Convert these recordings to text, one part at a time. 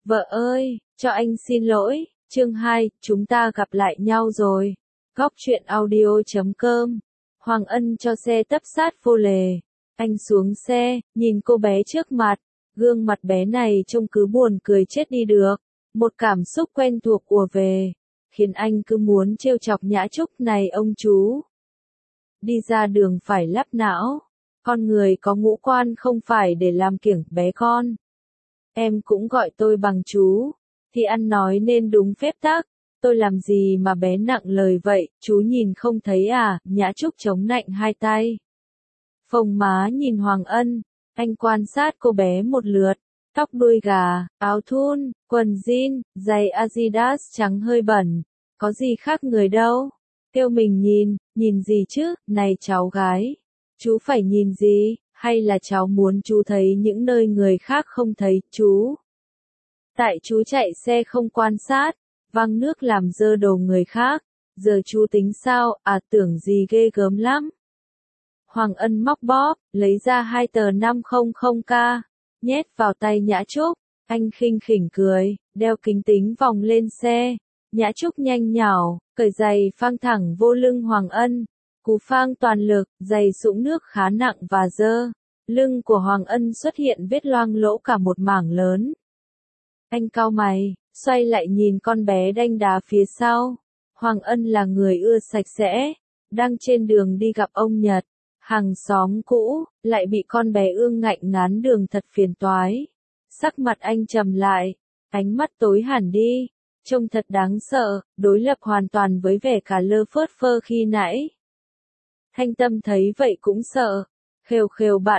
Vợ ơi, cho anh xin lỗi. Chương 2, chúng ta gặp lại nhau rồi. Góc truyện audio.com. Hoàng Ân cho xe tấp sát vô lề. Anh xuống xe, nhìn cô bé trước mặt. Gương mặt bé này trông cứ buồn cười chết đi được. Một cảm xúc quen thuộc ùa về, khiến anh cứ muốn trêu chọc Nhã Trúc này ông chú. Đi ra đường phải lắp não. Con người có ngũ quan không phải để làm kiểng bé con. Em cũng gọi tôi bằng chú, thì ăn nói nên đúng phép tắc. Tôi làm gì mà bé nặng lời vậy, chú nhìn không thấy à? Nhã Trúc chống nạnh hai tay. Phồng má nhìn Hoàng Ân, anh quan sát cô bé một lượt. Tóc đuôi gà, áo thun, quần jean, giày Adidas trắng hơi bẩn. Có gì khác người đâu. Kêu mình nhìn gì chứ, này cháu gái. Chú phải nhìn gì, hay là cháu muốn chú thấy những nơi người khác không thấy, chú? Tại chú chạy xe không quan sát, văng nước làm dơ đồ người khác, giờ chú tính sao, à tưởng gì ghê gớm lắm. Hoàng Ân móc bóp, lấy ra 2 tờ 500k, nhét vào tay Nhã Trúc, anh khinh khỉnh cười, đeo kính tính vòng lên xe. Nhã Trúc nhanh nhảu, cởi giày phang thẳng vô lưng Hoàng Ân. Cú phang toàn lực, giày sũng nước khá nặng và dơ. Lưng của Hoàng Ân xuất hiện vết loang lỗ cả một mảng lớn. Anh cau mày, xoay lại nhìn con bé đanh đá phía sau. Hoàng Ân là người ưa sạch sẽ, đang trên đường đi gặp ông Nhật, hàng xóm cũ, lại bị con bé ương ngạnh ngán đường thật phiền toái. Sắc mặt anh trầm lại, ánh mắt tối hẳn đi, trông thật đáng sợ, đối lập hoàn toàn với vẻ cả lơ phớt phơ khi nãy. Thanh Tâm thấy vậy cũng sợ, khều khều bạn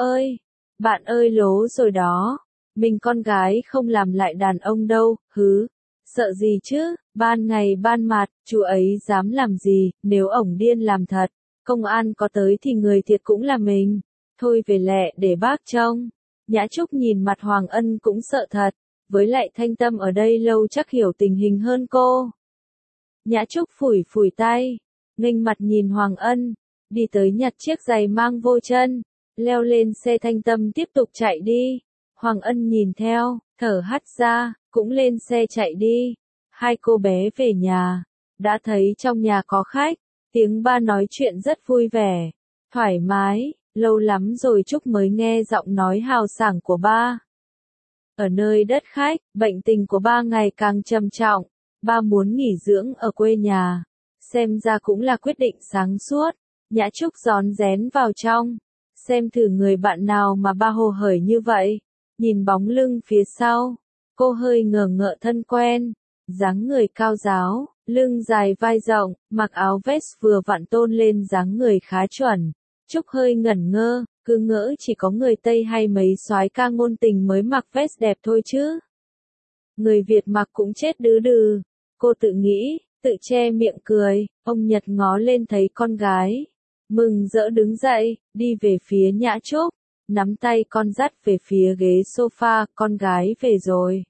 Bạn ơi lố rồi đó, mình con gái không làm lại đàn ông đâu, hứ, sợ gì chứ, ban ngày ban mặt, chú ấy dám làm gì, nếu ổng điên làm thật, công an có tới thì người thiệt cũng là mình, thôi về lẹ để bác trông. Nhã Trúc nhìn mặt Hoàng Ân cũng sợ thật, với lại Thanh Tâm ở đây lâu chắc hiểu tình hình hơn cô. Nhã Trúc phủi phủi tay, nghênh mặt nhìn Hoàng Ân, đi tới nhặt chiếc giày mang vô chân, leo lên xe. Thanh Tâm tiếp tục chạy đi. Hoàng Ân nhìn theo, thở hắt ra, cũng lên xe chạy đi. Hai cô bé về nhà, đã thấy trong nhà có khách, tiếng ba nói chuyện rất vui vẻ, thoải mái, lâu lắm rồi Trúc mới nghe giọng nói hào sảng của ba. Ở nơi đất khách, bệnh tình của ba ngày càng trầm trọng, ba muốn nghỉ dưỡng ở quê nhà, xem ra cũng là quyết định sáng suốt. Nhã Trúc rón rén vào trong, xem thử người bạn nào mà ba hồ hởi như vậy. Nhìn bóng lưng phía sau, cô hơi ngờ ngợ thân quen, dáng người cao ráo, lưng dài vai rộng, mặc áo vest vừa vặn tôn lên dáng người khá chuẩn. Trúc hơi ngẩn ngơ, cứ ngỡ chỉ có người Tây hay mấy soái ca ngôn tình mới mặc vest đẹp thôi chứ. Người Việt mặc cũng chết đứ đừ, cô tự nghĩ, tự che miệng cười. Ông Nhật ngó lên thấy con gái, mừng rỡ đứng dậy, đi về phía Nhã Trúc, nắm tay con dắt về phía ghế sofa. Con gái về rồi.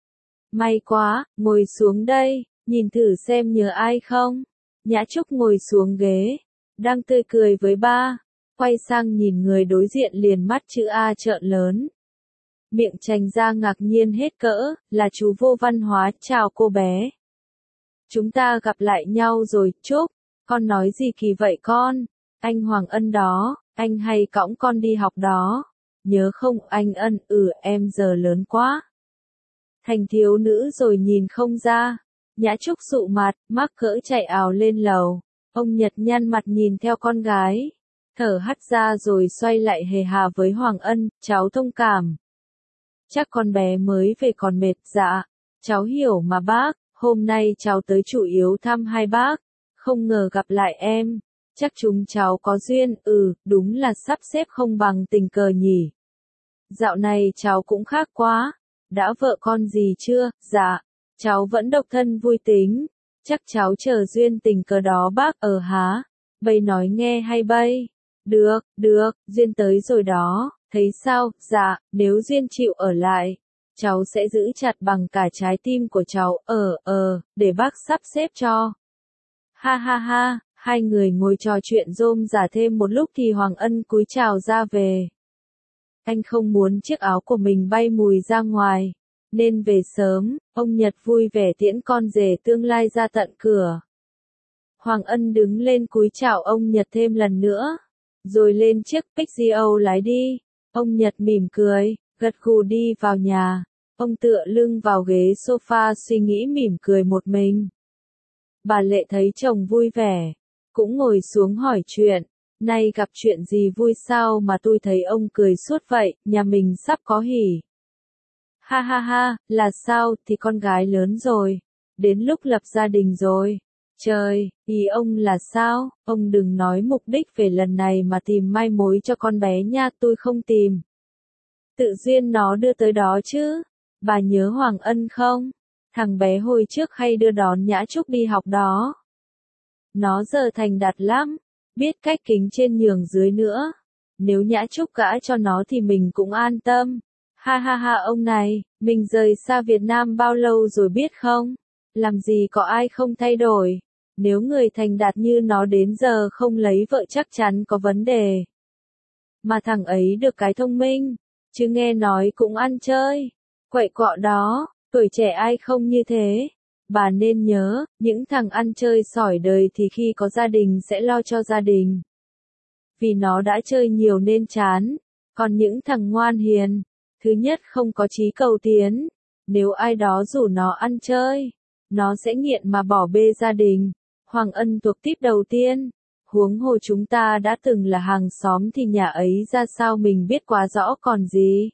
May quá, ngồi xuống đây, nhìn thử xem nhớ ai không. Nhã Trúc ngồi xuống ghế, đang tươi cười với ba, quay sang nhìn người đối diện liền mắt chữ A trợn lớn. Miệng trành ra ngạc nhiên hết cỡ, là chú Vô Văn Hóa. Chào cô bé. Chúng ta gặp lại nhau rồi, Trúc. Con nói gì kỳ vậy con? Anh Hoàng Ân đó, anh hay cõng con đi học đó. Nhớ không anh Ân? Em giờ lớn quá. Thành thiếu nữ rồi nhìn không ra. Nhã Trúc sụ mặt, mắc cỡ chạy ào lên lầu. Ông Nhật nhăn mặt nhìn theo con gái, thở hắt ra rồi xoay lại hề hà với Hoàng Ân. Cháu thông cảm. Chắc con bé mới về còn mệt. Dạ, cháu hiểu mà bác, hôm nay cháu tới chủ yếu thăm hai bác, không ngờ gặp lại em. Chắc chúng cháu có duyên. Đúng là sắp xếp không bằng tình cờ nhỉ. Dạo này cháu cũng khác quá. Đã vợ con gì chưa? Dạ, cháu vẫn độc thân vui tính. Chắc cháu chờ duyên tình cờ đó bác. Há, bây nói nghe hay bây? Được, duyên tới rồi đó, thấy sao? Dạ, nếu duyên chịu ở lại, cháu sẽ giữ chặt bằng cả trái tim của cháu. Để bác sắp xếp cho. Ha ha ha. Hai người ngồi trò chuyện rôm rả thêm một lúc thì Hoàng Ân cúi chào ra về. Anh không muốn chiếc áo của mình bay mùi ra ngoài. nên về sớm, ông Nhật vui vẻ tiễn con rể tương lai ra tận cửa. Hoàng Ân đứng lên cúi chào ông Nhật thêm lần nữa, rồi lên chiếc Pixio lái đi. Ông Nhật mỉm cười, gật gù đi vào nhà. Ông tựa lưng vào ghế sofa suy nghĩ mỉm cười một mình. Bà Lệ thấy chồng vui vẻ, cũng ngồi xuống hỏi chuyện. Nay gặp chuyện gì vui sao mà tôi thấy ông cười suốt vậy, nhà mình sắp có hỉ. Ha ha ha, là sao, thì con gái lớn rồi. Đến lúc lập gia đình rồi. Trời, ý ông là sao, ông đừng nói mục đích về lần này mà tìm mai mối cho con bé nha, tôi không tìm. Tự duyên nó đưa tới đó chứ. Bà nhớ Hoàng Ân không? Thằng bé hồi trước hay đưa đón Nhã Trúc đi học đó. Nó giờ thành đạt lắm, biết cách kính trên nhường dưới nữa. Nếu Nhã Trúc gả cho nó thì mình cũng an tâm. Ha ha ha ông này, mình rời xa Việt Nam bao lâu rồi biết không? Làm gì có ai không thay đổi. Nếu người thành đạt như nó đến giờ không lấy vợ chắc chắn có vấn đề. Mà thằng ấy được cái thông minh, chứ nghe nói cũng ăn chơi. Quậy quọ đó, tuổi trẻ ai không như thế. Bà nên nhớ, những thằng ăn chơi sỏi đời thì khi có gia đình sẽ lo cho gia đình. Vì nó đã chơi nhiều nên chán. Còn những thằng ngoan hiền, thứ nhất không có chí cầu tiến. Nếu ai đó rủ nó ăn chơi, nó sẽ nghiện mà bỏ bê gia đình. Hoàng Ân thuộc tiếp đầu tiên. Huống hồ chúng ta đã từng là hàng xóm thì nhà ấy ra sao mình biết quá rõ còn gì.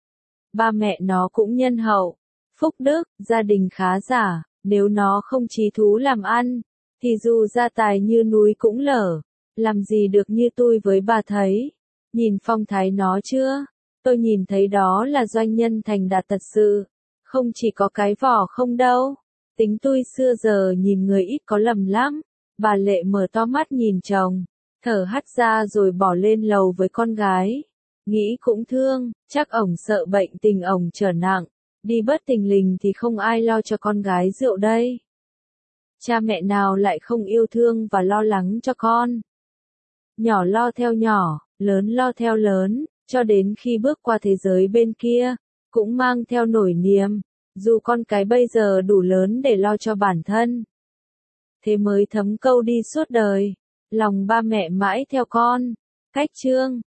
Ba mẹ nó cũng nhân hậu, phúc đức, gia đình khá giả. Nếu nó không chí thú làm ăn, thì dù gia tài như núi cũng lở. Làm gì được như tôi với bà thấy. Nhìn phong thái nó chưa? Tôi nhìn thấy đó là doanh nhân thành đạt thật sự. Không chỉ có cái vỏ không đâu. Tính tôi xưa giờ nhìn người ít có lầm lắm. Bà Lệ mở to mắt nhìn chồng, thở hắt ra rồi bỏ lên lầu với con gái. Nghĩ cũng thương, chắc ổng sợ bệnh tình ổng trở nặng. Đi bất thình lình thì không ai lo cho con gái rượu đây. Cha mẹ nào lại không yêu thương và lo lắng cho con. Nhỏ lo theo nhỏ, lớn lo theo lớn, cho đến khi bước qua thế giới bên kia, cũng mang theo nỗi niềm, dù con cái bây giờ đủ lớn để lo cho bản thân. Thế mới thấm câu đi suốt đời, lòng ba mẹ mãi theo con. Cách chương